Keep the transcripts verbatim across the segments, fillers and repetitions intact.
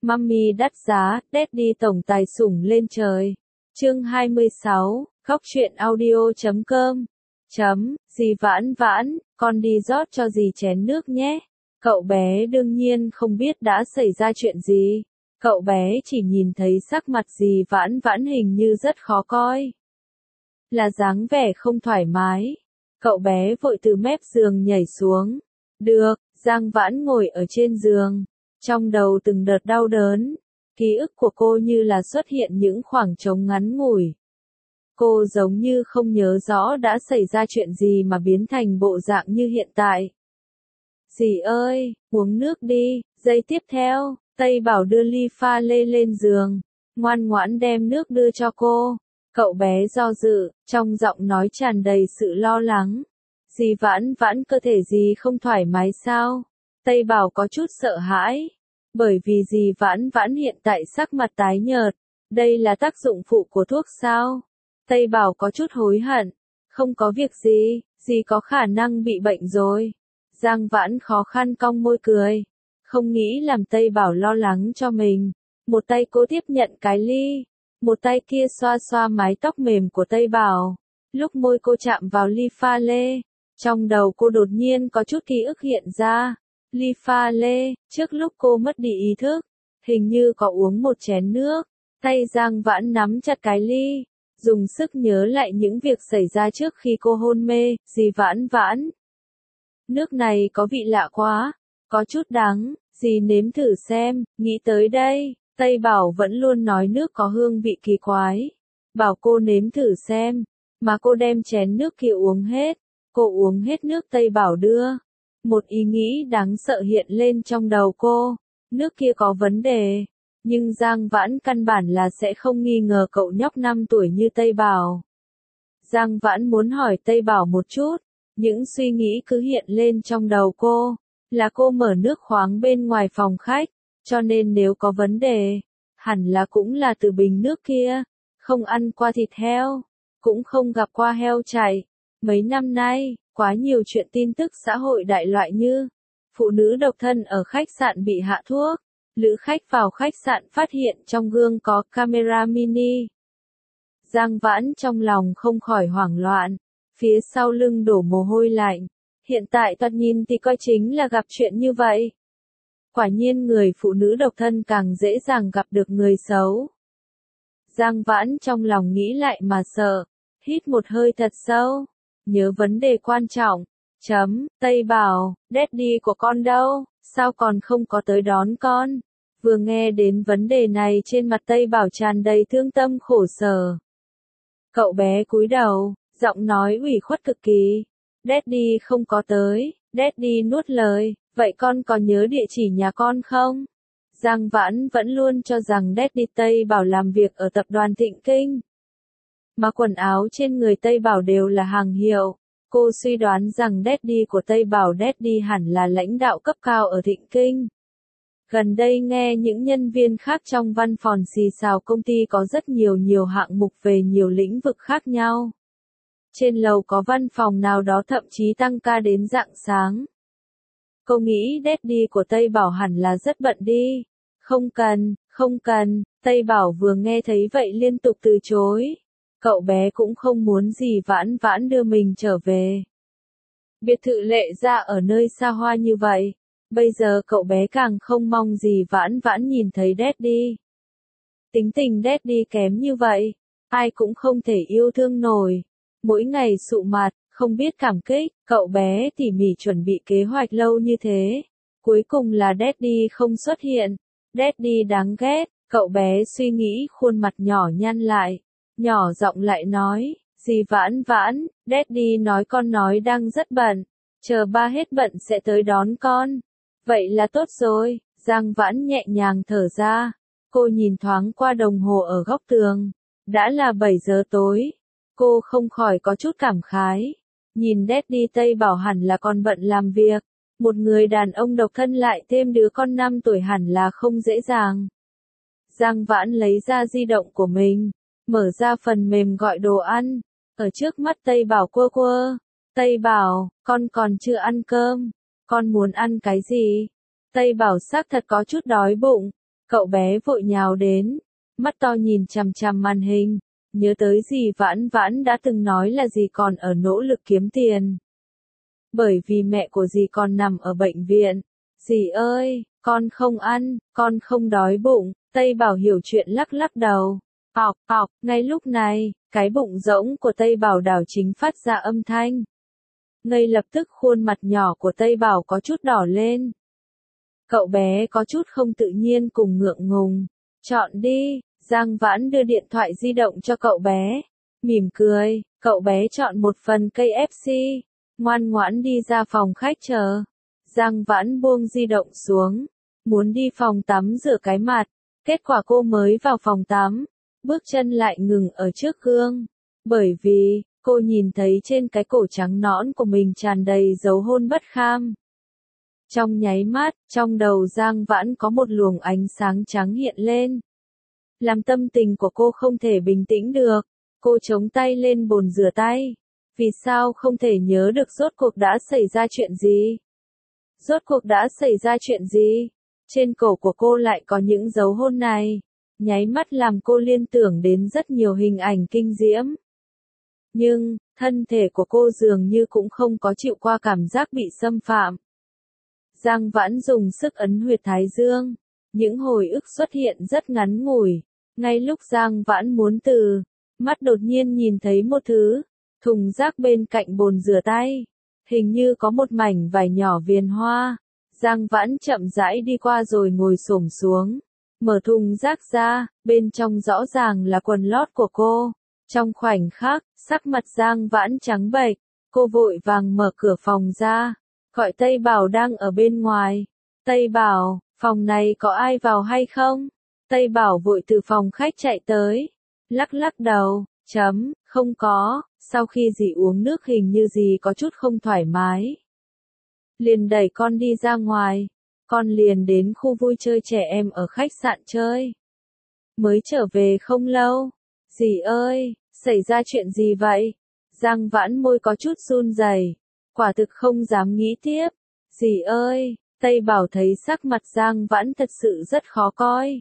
Mummy đắt giá, Daddy tổng tài sủng lên trời. Chương hai mươi sáu, khóc chuyện audio chấm com. Chấm, dì Vãn Vãn, con đi rót cho dì chén nước nhé. Cậu bé đương nhiên không biết đã xảy ra chuyện gì. Cậu bé chỉ nhìn thấy sắc mặt dì Vãn Vãn hình như rất khó coi. Là dáng vẻ không thoải mái. Cậu bé vội từ mép giường nhảy xuống. Được, Giang Vãn ngồi ở trên giường. Trong đầu từng đợt đau đớn. Ký ức của cô như là xuất hiện những khoảng trống ngắn ngủi. Cô giống như không nhớ rõ đã xảy ra chuyện gì mà biến thành bộ dạng như hiện tại. Dì ơi, uống nước đi. Giây tiếp theo, Tây Bảo đưa ly pha lê lên giường. Ngoan ngoãn đem nước đưa cho cô. Cậu bé do dự, trong giọng nói tràn đầy sự lo lắng. Dì Vãn Vãn cơ thể dì không thoải mái sao? Tây Bảo có chút sợ hãi. Bởi vì dì Vãn Vãn hiện tại sắc mặt tái nhợt. Đây là tác dụng phụ của thuốc sao? Tây Bảo có chút hối hận. Không có việc gì, dì có khả năng bị bệnh rồi. Giang Vãn khó khăn cong môi cười. Không nghĩ làm Tây Bảo lo lắng cho mình. Một tay cô tiếp nhận cái ly. Một tay kia xoa xoa mái tóc mềm của Tây Bảo. Lúc môi cô chạm vào ly pha lê. Trong đầu cô đột nhiên có chút ký ức hiện ra. Ly pha lê, trước lúc cô mất đi ý thức. Hình như có uống một chén nước. Tay Giang Vãn nắm chặt cái ly. Dùng sức nhớ lại những việc xảy ra trước khi cô hôn mê. Dì Vãn Vãn. Nước này có vị lạ quá. Có chút đắng. Dì nếm thử xem. Nghĩ tới đây. Tây Bảo vẫn luôn nói nước có hương vị kỳ quái. Bảo cô nếm thử xem. Mà cô đem chén nước kia uống hết. Cô uống hết nước Tây Bảo đưa. Một ý nghĩ đáng sợ hiện lên trong đầu cô. Nước kia có vấn đề. Nhưng Giang Vãn căn bản là sẽ không nghi ngờ cậu nhóc năm tuổi như Tây Bảo. Giang Vãn muốn hỏi Tây Bảo một chút. Những suy nghĩ cứ hiện lên trong đầu cô. Là cô mở nước khoáng bên ngoài phòng khách. Cho nên nếu có vấn đề, hẳn là cũng là từ bình nước kia. Không ăn qua thịt heo. Cũng không gặp qua heo chạy. Mấy năm nay, quá nhiều chuyện tin tức xã hội đại loại như phụ nữ độc thân ở khách sạn bị hạ thuốc, lữ khách vào khách sạn phát hiện trong gương có camera mini. Giang Vãn trong lòng không khỏi hoảng loạn, phía sau lưng đổ mồ hôi lạnh. Hiện tại thoạt nhìn thì coi chính là gặp chuyện như vậy. Quả nhiên người phụ nữ độc thân càng dễ dàng gặp được người xấu. Giang Vãn trong lòng nghĩ lại mà sợ, hít một hơi thật sâu. Nhớ vấn đề quan trọng. Chấm, Tây Bảo, Daddy của con đâu? Sao còn không có tới đón con? Vừa nghe đến vấn đề này trên mặt Tây Bảo tràn đầy thương tâm khổ sở. Cậu bé cúi đầu, giọng nói ủy khuất cực kỳ. Daddy không có tới. Daddy nuốt lời, vậy con có nhớ địa chỉ nhà con không? Giang Vãn vẫn luôn cho rằng Daddy Tây Bảo làm việc ở tập đoàn Thịnh Kinh. Mà quần áo trên người Tây Bảo đều là hàng hiệu. Cô suy đoán rằng Daddy của Tây Bảo Daddy hẳn là lãnh đạo cấp cao ở Thịnh Kinh. Gần đây nghe những nhân viên khác trong văn phòng xì xào công ty có rất nhiều nhiều hạng mục về nhiều lĩnh vực khác nhau. Trên lầu có văn phòng nào đó thậm chí tăng ca đến rạng sáng. Cô nghĩ Daddy của Tây Bảo hẳn là rất bận đi. Không cần, không cần, Tây Bảo vừa nghe thấy vậy liên tục từ chối. Cậu bé cũng không muốn dì Vãn Vãn đưa mình trở về. Biệt thự Lệ Gia ở nơi xa hoa như vậy. Bây giờ cậu bé càng không mong dì Vãn Vãn nhìn thấy Daddy. Tính tình Daddy kém như vậy. Ai cũng không thể yêu thương nổi. Mỗi ngày sụ mặt, không biết cảm kích. Cậu bé tỉ mỉ chuẩn bị kế hoạch lâu như thế. Cuối cùng là Daddy không xuất hiện. Daddy đáng ghét. Cậu bé suy nghĩ khuôn mặt nhỏ nhăn lại. Nhỏ giọng lại nói, dì Vãn Vãn, Daddy nói con nói đang rất bận, chờ ba hết bận sẽ tới đón con. Vậy là tốt rồi. Giang Vãn nhẹ nhàng thở ra. Cô nhìn thoáng qua đồng hồ ở góc tường. Đã là bảy giờ tối. Cô không khỏi có chút cảm khái. Nhìn Daddy Tây Bảo hẳn là còn bận làm việc. Một người đàn ông độc thân lại thêm đứa con năm tuổi hẳn là không dễ dàng. Giang Vãn lấy ra di động của mình. Mở ra phần mềm gọi đồ ăn. Ở trước mắt Tây Bảo quơ quơ. Tây Bảo, con còn chưa ăn cơm. Con muốn ăn cái gì? Tây Bảo xác thật có chút đói bụng. Cậu bé vội nhào đến, mắt to nhìn chằm chằm màn hình, nhớ tới dì Vãn Vãn đã từng nói là dì còn ở nỗ lực kiếm tiền. Bởi vì mẹ của dì còn nằm ở bệnh viện. Dì ơi, con không ăn, con không đói bụng. Tây Bảo hiểu chuyện lắc lắc đầu. Cọc cọc, ngay lúc này, cái bụng rỗng của Tây Bảo đảo chính phát ra âm thanh. Ngay lập tức khuôn mặt nhỏ của Tây Bảo có chút đỏ lên. Cậu bé có chút không tự nhiên cùng ngượng ngùng. Chọn đi, Giang Vãn đưa điện thoại di động cho cậu bé. Mỉm cười, cậu bé chọn một phần ca ép xê. Ngoan ngoãn đi ra phòng khách chờ. Giang Vãn buông di động xuống. Muốn đi phòng tắm rửa cái mặt. Kết quả cô mới vào phòng tắm. Bước chân lại ngừng ở trước gương. Bởi vì, cô nhìn thấy trên cái cổ trắng nõn của mình tràn đầy dấu hôn bất kham. Trong nháy mắt, trong đầu Giang Vãn có một luồng ánh sáng trắng hiện lên. Làm tâm tình của cô không thể bình tĩnh được. Cô chống tay lên bồn rửa tay. Vì sao không thể nhớ được rốt cuộc đã xảy ra chuyện gì? Rốt cuộc đã xảy ra chuyện gì? Trên cổ của cô lại có những dấu hôn này. Nháy mắt làm cô liên tưởng đến rất nhiều hình ảnh kinh diễm. Nhưng, thân thể của cô dường như cũng không có chịu qua cảm giác bị xâm phạm. Giang Vãn dùng sức ấn huyệt thái dương. Những hồi ức xuất hiện rất ngắn ngủi. Ngay lúc Giang Vãn muốn từ, mắt đột nhiên nhìn thấy một thứ. Thùng rác bên cạnh bồn rửa tay. Hình như có một mảnh vải nhỏ viền hoa. Giang Vãn chậm rãi đi qua rồi ngồi xổm xuống. Mở thùng rác ra, bên trong rõ ràng là quần lót của cô. Trong khoảnh khắc, sắc mặt Giang Vãn trắng bệch. Cô vội vàng mở cửa phòng ra. Gọi Tây Bảo đang ở bên ngoài. Tây Bảo, phòng này có ai vào hay không? Tây Bảo vội từ phòng khách chạy tới. Lắc lắc đầu, chấm, không có. Sau khi dì uống nước hình như dì có chút không thoải mái. Liền đẩy con đi ra ngoài. Con liền đến khu vui chơi trẻ em ở khách sạn chơi. Mới trở về không lâu. Dì ơi, xảy ra chuyện gì vậy? Giang Vãn môi có chút run rẩy, quả thực không dám nghĩ tiếp. Dì ơi, Tây Bảo thấy sắc mặt Giang Vãn thật sự rất khó coi.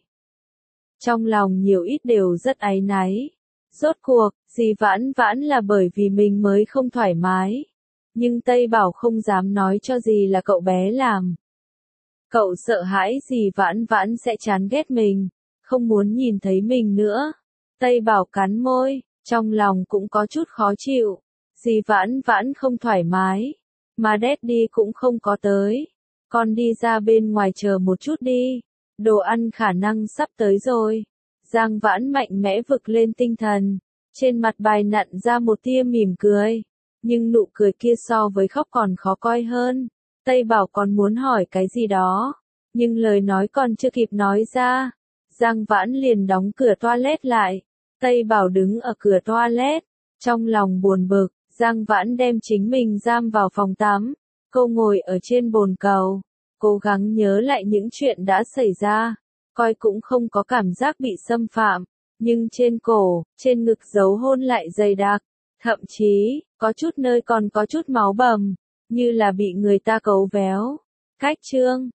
Trong lòng nhiều ít đều rất áy náy. Rốt cuộc, dì Vãn Vãn là bởi vì mình mới không thoải mái. Nhưng Tây Bảo không dám nói cho dì là cậu bé làm. Cậu sợ hãi dì Vãn Vãn sẽ chán ghét mình, không muốn nhìn thấy mình nữa. Tây Bảo cắn môi, trong lòng cũng có chút khó chịu. Dì Vãn Vãn không thoải mái, mà Daddy cũng không có tới. Con đi ra bên ngoài chờ một chút đi, đồ ăn khả năng sắp tới rồi. Giang Vãn mạnh mẽ vực lên tinh thần, trên mặt bài nặn ra một tia mỉm cười. Nhưng nụ cười kia so với khóc còn khó coi hơn. Tây Bảo còn muốn hỏi cái gì đó, nhưng lời nói còn chưa kịp nói ra. Giang Vãn liền đóng cửa toilet lại. Tây Bảo đứng ở cửa toilet, trong lòng buồn bực. Giang Vãn đem chính mình giam vào phòng tắm. Cô ngồi ở trên bồn cầu, cố gắng nhớ lại những chuyện đã xảy ra. Coi cũng không có cảm giác bị xâm phạm, nhưng trên cổ, trên ngực dấu hôn lại dày đặc. Thậm chí, có chút nơi còn có chút máu bầm, như là bị người ta cấu véo. Cách chương